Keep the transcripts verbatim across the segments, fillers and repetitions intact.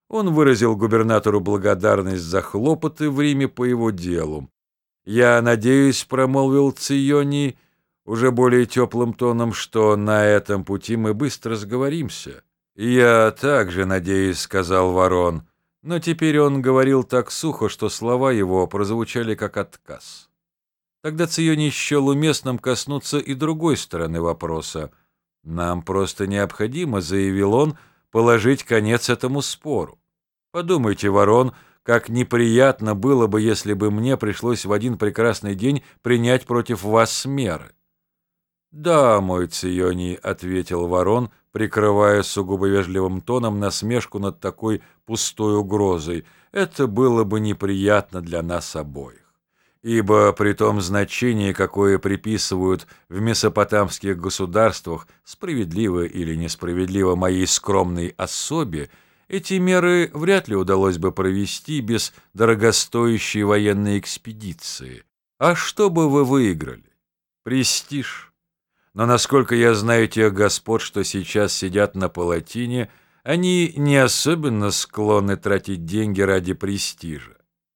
Он выразил губернатору благодарность за хлопоты в Риме по его делу. «Я надеюсь, — промолвил Цийоний уже более теплым тоном, — что на этом пути мы быстро сговоримся». «Я также надеюсь, — сказал Ворон, — но теперь он говорил так сухо, что слова его прозвучали как отказ. Тогда Цийоний счел уместным коснуться и другой стороны вопроса. «Нам просто необходимо, — заявил он, — положить конец этому спору. Подумайте, Ворон, как неприятно было бы, если бы мне пришлось в один прекрасный день принять против вас меры». «Да, мой Цийоний, — ответил Ворон, прикрывая сугубо вежливым тоном насмешку над такой пустой угрозой, — это было бы неприятно для нас обоих. Ибо при том значении, какое приписывают в месопотамских государствах, справедливо или несправедливо моей скромной особе, эти меры вряд ли удалось бы провести без дорогостоящей военной экспедиции. А что бы вы выиграли? Престиж. Но насколько я знаю тех господ, что сейчас сидят на палатине, они не особенно склонны тратить деньги ради престижа».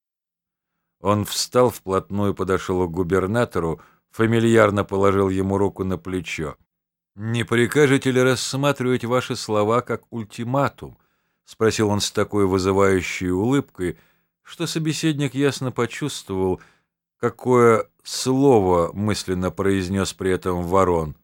Он встал вплотную, подошел к губернатору, фамильярно положил ему руку на плечо. «Не прикажете ли рассматривать ваши слова как ультиматум?» — спросил он с такой вызывающей улыбкой, что собеседник ясно почувствовал, какое слово мысленно произнес при этом Ворон.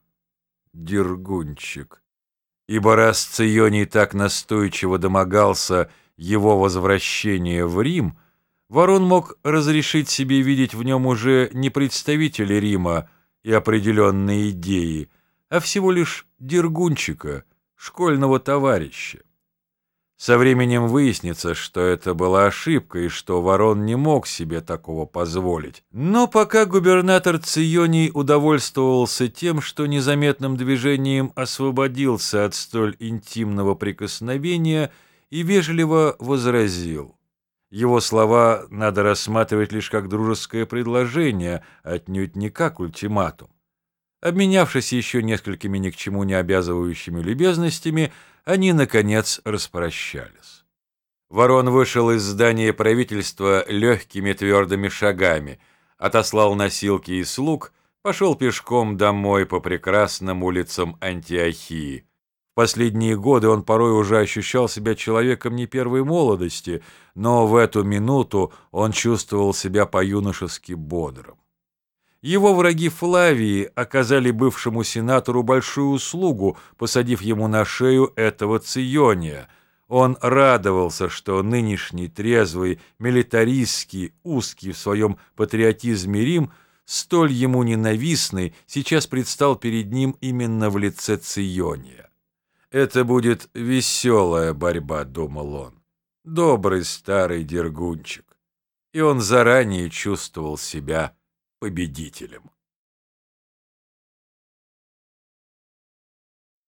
«Дергунчик». Ибо раз Цийоний так настойчиво домогался его возвращения в Рим, Ворон мог разрешить себе видеть в нем уже не представителя Рима и определенной идеи, а всего лишь дергунчика, школьного товарища. Со временем выяснится, что это была ошибка и что Ворон не мог себе такого позволить. Но пока губернатор Цийоний удовольствовался тем, что незаметным движением освободился от столь интимного прикосновения и вежливо возразил. Его слова надо рассматривать лишь как дружеское предложение, отнюдь не как ультиматум. Обменявшись еще несколькими ни к чему не обязывающими любезностями, они, наконец, распрощались. Ворон вышел из здания правительства легкими твердыми шагами, отослал носилки и слуг, пошел пешком домой по прекрасным улицам Антиохии. В последние годы он порой уже ощущал себя человеком не первой молодости, но в эту минуту он чувствовал себя по-юношески бодрым. Его враги Флавии оказали бывшему сенатору большую услугу, посадив ему на шею этого Цийония. Он радовался, что нынешний трезвый, милитаристский, узкий в своем патриотизме Рим, столь ему ненавистный, сейчас предстал перед ним именно в лице Цийония. «Это будет веселая борьба», — думал он. «Добрый старый дергунчик». И он заранее чувствовал себя победителем.